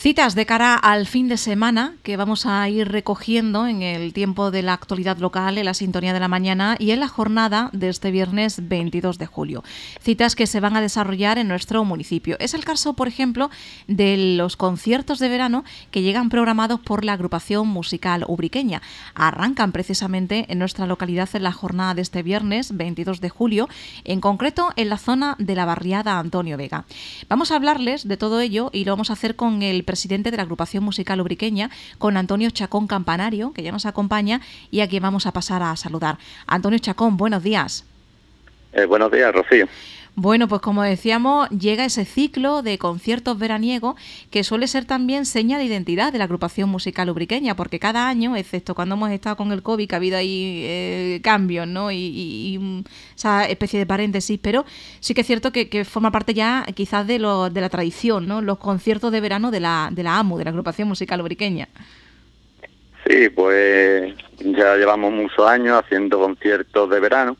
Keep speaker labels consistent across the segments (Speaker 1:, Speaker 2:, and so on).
Speaker 1: Citas de cara al fin de semana que vamos a ir recogiendo en el tiempo de la actualidad local, en la sintonía de la mañana y en la jornada de este viernes 22 de julio. Citas que se van a desarrollar en nuestro municipio. Es el caso, por ejemplo, de los conciertos de verano que llegan programados por la agrupación musical ubriqueña. Arrancan precisamente en nuestra localidad en la jornada de este viernes 22 de julio, en concreto en la zona de la barriada Antonio Vega. Vamos a hablarles de todo ello y lo vamos a hacer con el presidente de la agrupación musical ubriqueña, con Antonio Chacón Campanario, que ya nos acompaña y a quien vamos a pasar a saludar. Antonio Chacón, buenos días.
Speaker 2: Buenos días, Rocío.
Speaker 1: Bueno, pues como decíamos, llega ese ciclo de conciertos veraniegos que suele ser también seña de identidad de la agrupación musical ubriqueña, porque cada año, excepto cuando hemos estado con el COVID, que ha habido ahí cambios, ¿no? Y esa especie de paréntesis, pero sí que es cierto que forma parte ya quizás de la tradición, ¿no? Los conciertos de verano de la AMU, de la agrupación musical ubriqueña.
Speaker 2: Sí, pues ya llevamos muchos años haciendo conciertos de verano.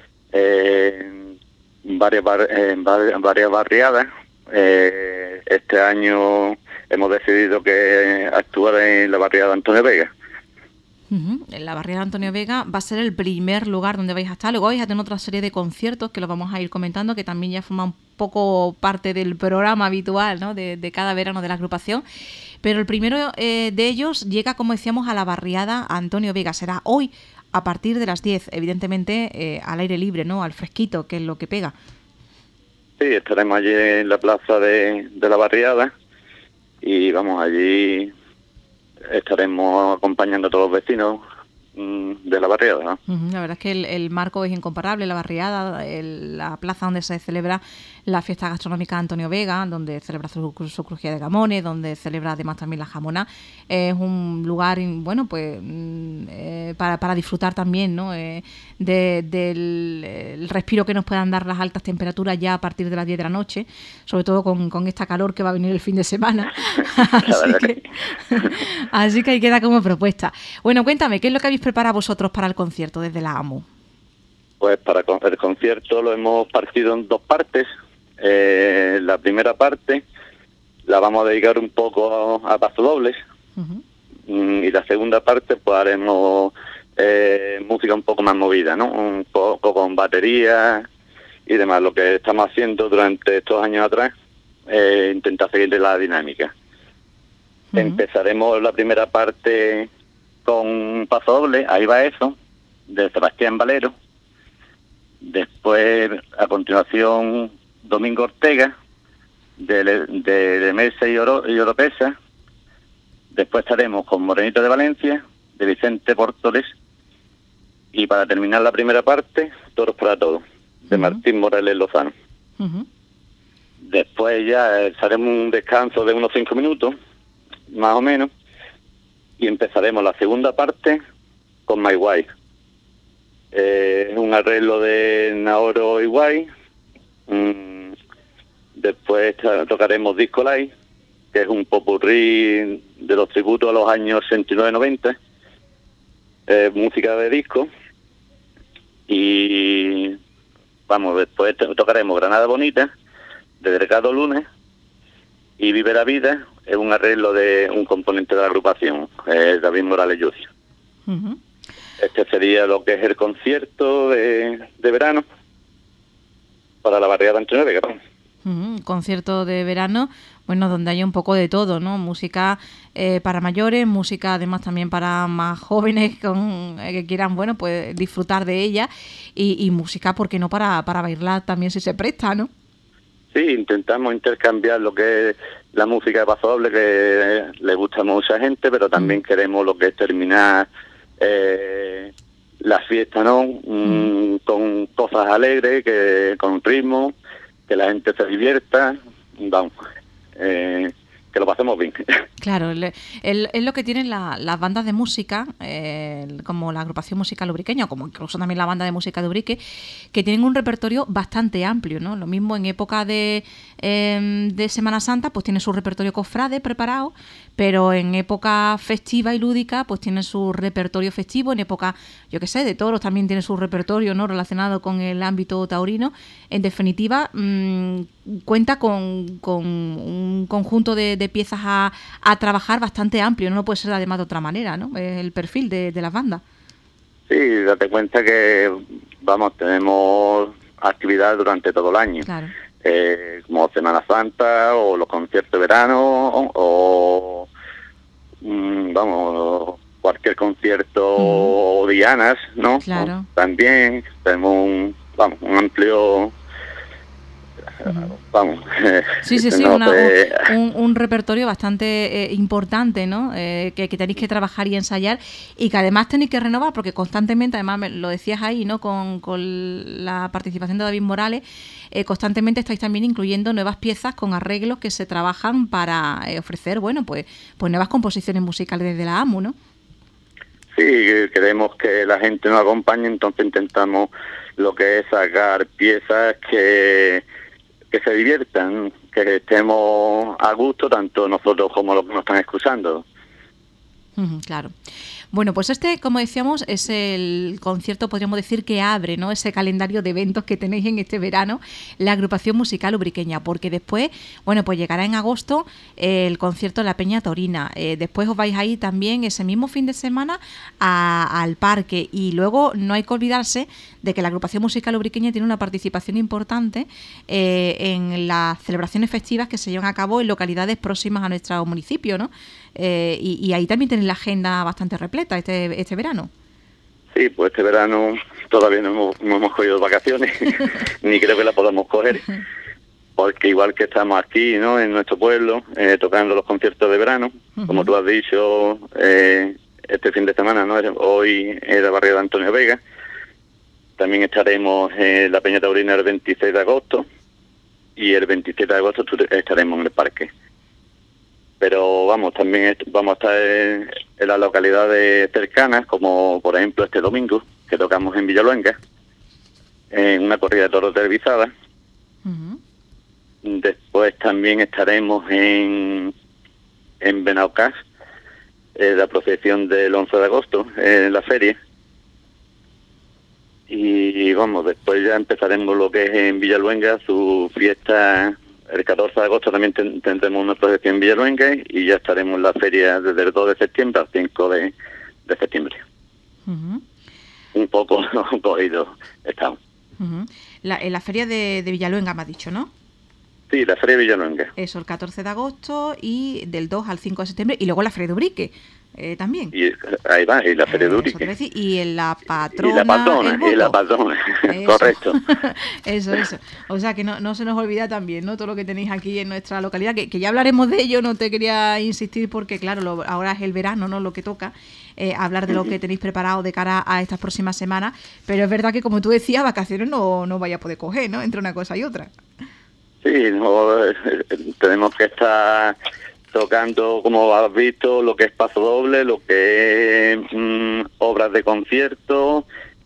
Speaker 2: Varias barriadas. Este año hemos decidido que actuar en la barriada Antonio Vega.
Speaker 1: En la barriada Antonio Vega va a ser el primer lugar donde vais a estar. Luego vais a tener otra serie de conciertos que los vamos a ir comentando, que también ya forman un poco parte del programa habitual, ¿no? de cada verano de la agrupación. Pero el primero de ellos llega, como decíamos, a la barriada Antonio Vega. Será hoy a partir de las 10, evidentemente al aire libre, ¿no? Al fresquito, que es lo que pega.
Speaker 2: Sí, estaremos allí en la plaza de la barriada y vamos, allí estaremos acompañando a todos los vecinos de la barriada, ¿no?
Speaker 1: La verdad es que el marco es incomparable, la barriada, la plaza donde se celebra la fiesta gastronómica Antonio Vega, donde celebra su crujía de gamones, donde celebra además también la jamona. Es un lugar, bueno, pues para disfrutar también, ¿no? Del respiro que nos puedan dar las altas temperaturas ya a partir de las 10 de la noche, sobre todo con esta calor que va a venir el fin de semana. Así que ahí queda como propuesta. Bueno, cuéntame, ¿qué es lo que habéis preparado vosotros para el concierto desde la AMU?
Speaker 2: Pues para el concierto lo hemos partido en dos partes. La primera parte la vamos a dedicar un poco a pasodobles. Y la segunda parte pues haremos música un poco más movida, ¿no? Un poco con batería y demás. Lo que estamos haciendo durante estos años atrás intentar seguir la dinámica. Empezaremos la primera parte con pasodoble, Ahí va eso, de Sebastián Valero. Después, a continuación, Domingo Ortega, de Mesa y Oropesa. Después estaremos con Morenito de Valencia, de Vicente Portoles. Y para terminar la primera parte, Toros para Todos, de Martín Morales Lozano. Después ya haremos un descanso de unos 5 minutos, más o menos, y empezaremos la segunda parte con My Guay. Es un arreglo de Naoro Iguay. Después tocaremos Disco Live, que es un popurrí de los tributos a los años 69-90, música de disco. Y vamos, después tocaremos Granada Bonita, de Delgado Lunes, y Vive la Vida, es un arreglo de un componente de la agrupación, David Morales Yucio. Este sería lo que es el concierto de verano para la barriada Antonio Vega.
Speaker 1: Concierto de verano, bueno, donde haya un poco de todo, ¿no? Música para mayores, música además también para más jóvenes que quieran, bueno, pues disfrutar de ella y música, ¿por qué no? Para bailar también si se presta, ¿no?
Speaker 2: Sí, intentamos intercambiar lo que es la música de pasodoble, que le gusta a mucha gente, pero también queremos lo que es terminar la fiesta, ¿no? Con cosas alegres, con ritmo, que la gente se divierta, vamos, que lo pasemos bien.
Speaker 1: Claro, es lo que tienen las bandas de música, como la agrupación musical ubriqueña, como incluso también la banda de música de Ubrique, que tienen un repertorio bastante amplio, ¿no? Lo mismo en época de Semana Santa, pues tiene su repertorio cofrade preparado, pero en época festiva y lúdica, pues tiene su repertorio festivo. En época, yo qué sé, de toros también tiene su repertorio, ¿no? Relacionado con el ámbito taurino. En definitiva, cuenta con un conjunto de piezas a trabajar bastante amplio, no puede ser además de otra manera, ¿no? El perfil de las bandas.
Speaker 2: Sí, date cuenta que, tenemos actividad durante todo el año.
Speaker 1: Claro.
Speaker 2: Como Semana Santa o los conciertos de verano o cualquier concierto o dianas, ¿no?
Speaker 1: Claro.
Speaker 2: También tenemos un amplio
Speaker 1: Sí, un repertorio bastante importante, ¿no? Que tenéis que trabajar y ensayar y que además tenéis que renovar porque constantemente, además lo decías ahí, ¿no? Con la participación de David Morales, constantemente estáis también incluyendo nuevas piezas con arreglos que se trabajan para ofrecer, pues nuevas composiciones musicales desde la AMU, ¿no?
Speaker 2: Sí, queremos que la gente nos acompañe, entonces intentamos lo que es sacar piezas que se diviertan, que estemos a gusto, tanto nosotros como los que nos están escuchando.
Speaker 1: Claro. Bueno, pues como decíamos, es el concierto, podríamos decir, que abre, ¿no?, ese calendario de eventos que tenéis en este verano, la agrupación musical ubriqueña, porque después, pues llegará en agosto el concierto en la Peña Taurina. Después os vais a ir también ese mismo fin de semana al parque, y luego no hay que olvidarse de que la agrupación musical ubriqueña tiene una participación importante en las celebraciones festivas que se llevan a cabo en localidades próximas a nuestro municipio, ¿no? Y ahí también tenéis la agenda bastante repleta este verano.
Speaker 2: Sí, pues este verano todavía no hemos cogido vacaciones, ni creo que la podamos coger, porque igual que estamos aquí, ¿no?, en nuestro pueblo, tocando los conciertos de verano, como tú has dicho, este fin de semana, ¿no?, hoy es la barriada de Antonio Vega. También estaremos en la Peña Taurina el 26 de agosto y el 27 de agosto estaremos en el parque. Pero también vamos a estar en las localidades cercanas, como por ejemplo este domingo, que tocamos en Villaluenga, en una corrida de toros televisada. Después también estaremos en Benaucás, la procesión del 11 de agosto, en la feria. Y después ya empezaremos lo que es en Villaluenga, su fiesta. El 14 de agosto también tendremos una procesión en Villaluenga y ya estaremos en la feria desde el 2 de septiembre al 5 de septiembre. Un poco cogido estamos.
Speaker 1: En la feria de Villaluenga me has dicho, ¿no?
Speaker 2: Sí, la feria de Villaluenga.
Speaker 1: Eso, el 14 de agosto y del 2 al 5 de septiembre. Y luego la feria de Ubrique. También.
Speaker 2: Y ahí va, y la feria de Ubrique.
Speaker 1: Y en la patrona.
Speaker 2: Y la patrona, correcto.
Speaker 1: Eso. O sea que no se nos olvida también, ¿no?, todo lo que tenéis aquí en nuestra localidad, que ya hablaremos de ello, no te quería insistir porque, claro, ahora es el verano, ¿no?, lo que toca, hablar de lo que tenéis preparado de cara a estas próximas semanas, pero es verdad que, como tú decías, vacaciones no vaya a poder coger, ¿no?, entre una cosa y otra.
Speaker 2: Sí, tenemos que estar tocando, como has visto, lo que es paso doble, lo que es obras de concierto,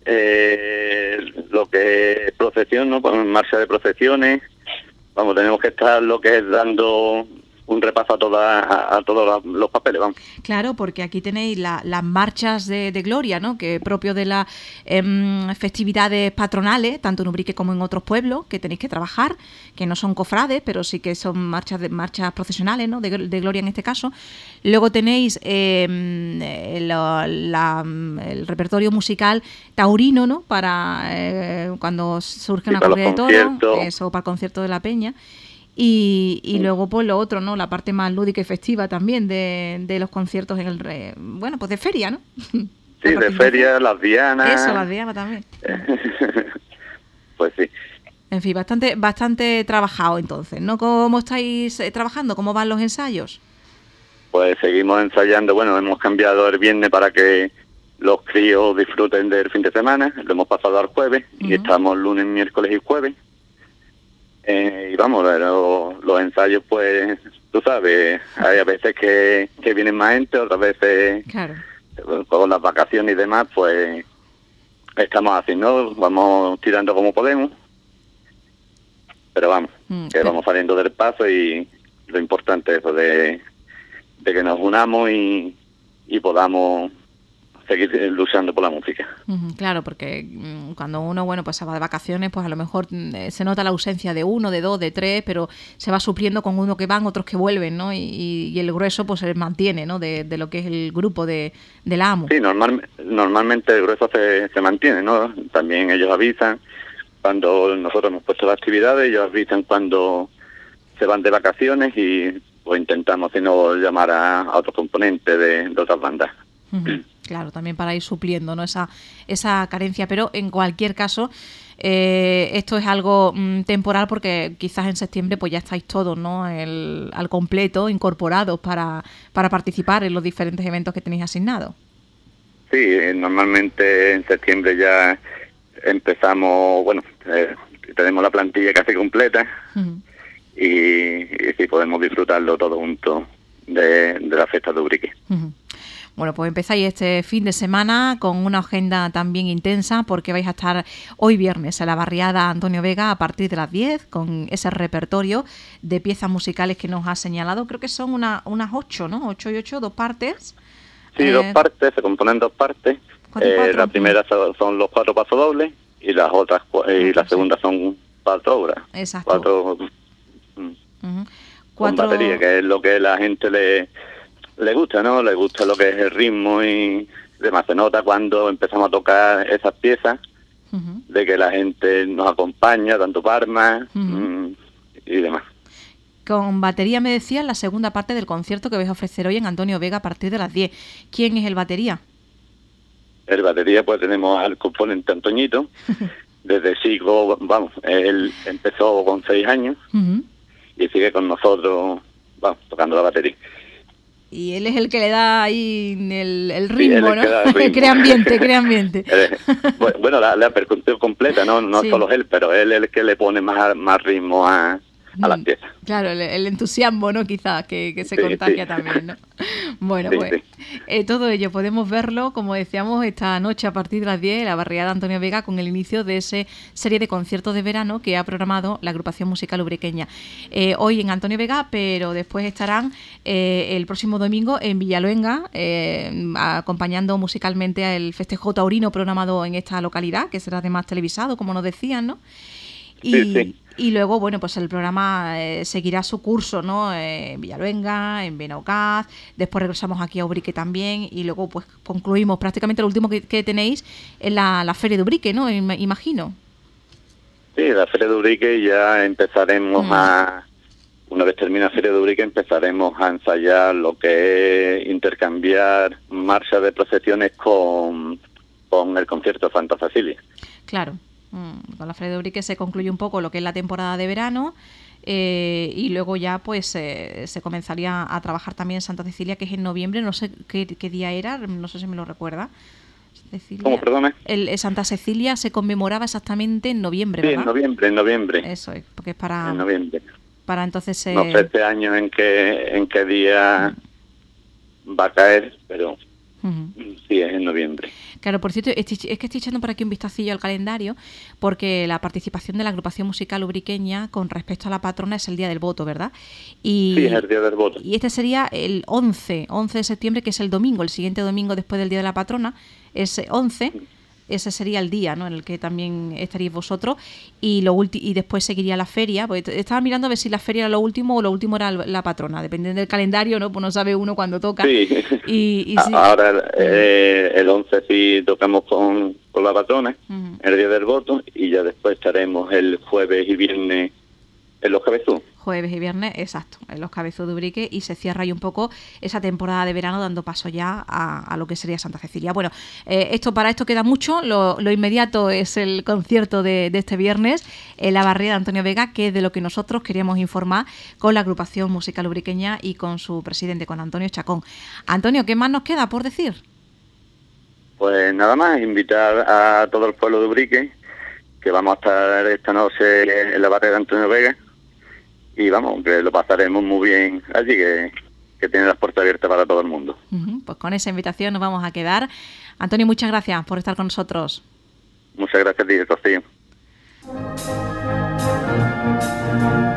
Speaker 2: lo que es procesión, ¿no?, con marcha de procesiones. Tenemos que estar lo que es dando un repaso a todos los papeles,
Speaker 1: Claro, porque aquí tenéis las marchas de gloria, ¿no?, que propio de las festividades patronales, tanto en Ubrique como en otros pueblos, que tenéis que trabajar, que no son cofrades, pero sí que son marchas procesionales, ¿no?, de gloria en este caso. Luego tenéis el repertorio musical taurino, ¿no?, para cuando surge una corrida de toros, eso, para el concierto de la Peña. Y luego pues lo otro, ¿no?, la parte más lúdica y festiva también de los conciertos en pues de feria, ¿no?
Speaker 2: Sí, de feria, las dianas.
Speaker 1: Eso, las dianas también.
Speaker 2: Pues sí.
Speaker 1: En fin, bastante trabajado entonces, ¿no? ¿Cómo estáis trabajando? ¿Cómo van los ensayos?
Speaker 2: Pues seguimos ensayando, hemos cambiado el viernes para que los críos disfruten del fin de semana, lo hemos pasado al jueves y estamos lunes, miércoles y jueves. Y los ensayos, pues, tú sabes, hay a veces que vienen más gente, otras veces, claro, con las vacaciones y demás, pues, estamos haciendo, vamos tirando como podemos, pero vamos saliendo del paso y lo importante es eso de que nos unamos y podamos seguir luchando por la música.
Speaker 1: Claro, porque cuando uno, pues se va de vacaciones, pues a lo mejor se nota la ausencia de uno, de dos, de tres, pero se va supliendo con uno que van, otros que vuelven, ¿no? Y el grueso pues se mantiene, ¿no? De lo que es el grupo de la AMU.
Speaker 2: Sí, normalmente el grueso se mantiene, ¿no? También ellos avisan cuando nosotros hemos puesto las actividades, ellos avisan cuando se van de vacaciones y pues intentamos, si no, llamar a otros componentes de otras bandas.
Speaker 1: Claro, también para ir supliendo, ¿no? esa carencia, pero en cualquier caso esto es algo temporal, porque quizás en septiembre pues ya estáis todos, ¿no? Al completo incorporados para participar en los diferentes eventos que tenéis asignados.
Speaker 2: Sí, normalmente en septiembre ya empezamos, tenemos la plantilla casi completa y sí podemos disfrutarlo todo junto de la fiesta de Ubrique.
Speaker 1: Bueno, pues empezáis este fin de semana con una agenda también intensa, porque vais a estar hoy viernes en la barriada Antonio Vega a partir de las 10 con ese repertorio de piezas musicales que nos ha señalado. Creo que son unas 8, ¿no? 8 y 8, 2 partes.
Speaker 2: Sí, 2 partes, se componen 2 partes. La primera son los 4 pasodobles y las otras la segunda son 4 obras.
Speaker 1: Exacto.
Speaker 2: 4 con batería, que es lo que la gente le gusta, ¿no? Le gusta lo que es el ritmo y demás. Se nota cuando empezamos a tocar esas piezas, de que la gente nos acompaña, tanto Parma y demás.
Speaker 1: Con batería, me decía, la segunda parte del concierto que vais a ofrecer hoy en Antonio Vega a partir de las 10. ¿Quién es el batería?
Speaker 2: El batería, pues tenemos al componente Antoñito. Desde chico, él empezó con 6 años y sigue con nosotros, tocando la batería.
Speaker 1: Y él es el que le da ahí el ritmo,
Speaker 2: sí,
Speaker 1: ¿no?
Speaker 2: Ritmo.
Speaker 1: Crea ambiente.
Speaker 2: Bueno, la percusión completa, no sí. Solo él, pero él es el que le pone más ritmo a las piezas.
Speaker 1: Claro, el entusiasmo, ¿no? Quizás que se contagia también, ¿no? Bueno, pues todo ello podemos verlo, como decíamos, esta noche a partir de las 10 en la barriada Antonio Vega, con el inicio de esa serie de conciertos de verano que ha programado la agrupación musical ubriqueña. Hoy en Antonio Vega, pero después estarán el próximo domingo en Villaluenga, acompañando musicalmente al festejo taurino programado en esta localidad, que será además televisado, como nos decían, ¿no? Y luego, pues el programa seguirá su curso, ¿no? En Villaluenga, en Benaocaz, después regresamos aquí a Ubrique también, y luego pues concluimos prácticamente lo último que tenéis en la Feria de Ubrique, ¿no? Imagino.
Speaker 2: Sí, la Feria de Ubrique ya empezaremos una vez termine la Feria de Ubrique, empezaremos a ensayar lo que es intercambiar marchas de procesiones con el concierto de Santa Cecilia.
Speaker 1: Claro. Con la Feria de Ubrique se concluye un poco lo que es la temporada de verano y luego ya pues se comenzaría a trabajar también en Santa Cecilia, que es en noviembre, no sé qué día era, no sé si me lo recuerda. Cecilia.
Speaker 2: ¿Cómo, perdone?
Speaker 1: Santa Cecilia se conmemoraba exactamente en noviembre, ¿verdad?
Speaker 2: Sí, en noviembre.
Speaker 1: Eso es, porque es para...
Speaker 2: En noviembre.
Speaker 1: Para entonces...
Speaker 2: No sé este año en qué día va a caer, pero... Sí, es en noviembre.
Speaker 1: Claro, por cierto, es que estoy echando por aquí un vistacillo al calendario, porque la participación de la agrupación musical ubriqueña con respecto a la patrona es el día del voto, ¿verdad?
Speaker 2: Sí, es el día del voto.
Speaker 1: Y este sería el 11 de septiembre, que es el domingo, el siguiente domingo después del día de la patrona, es 11. Ese sería el día, ¿no?, en el que también estaríais vosotros, y después seguiría la feria. Pues estaba mirando a ver si la feria era lo último o lo último era la patrona, dependiendo del calendario, ¿no? Pues no sabe uno cuándo toca.
Speaker 2: Sí.
Speaker 1: Y sí.
Speaker 2: Ahora el 11 sí tocamos con la patrona, el día del voto, y ya después estaremos el jueves y viernes en Los Cabezú.
Speaker 1: Jueves y viernes, exacto, en Los Cabezú de Ubrique, y se cierra ahí un poco esa temporada de verano, dando paso ya a lo que sería Santa Cecilia. Bueno, para esto queda mucho. Lo inmediato es el concierto de este viernes en la barriada Antonio Vega, que es de lo que nosotros queríamos informar con la agrupación musical ubriqueña y con su presidente, con Antonio Chacón. Antonio, ¿qué más nos queda por decir?
Speaker 2: Pues nada más, invitar a todo el pueblo de Ubrique, que vamos a estar esta noche en la barriada Antonio Vega, y que lo pasaremos muy bien allí, que tiene las puertas abiertas para todo el mundo.
Speaker 1: Pues con esa invitación nos vamos a quedar. Antonio, muchas gracias por estar con nosotros.
Speaker 2: Muchas gracias a ti, Rocío.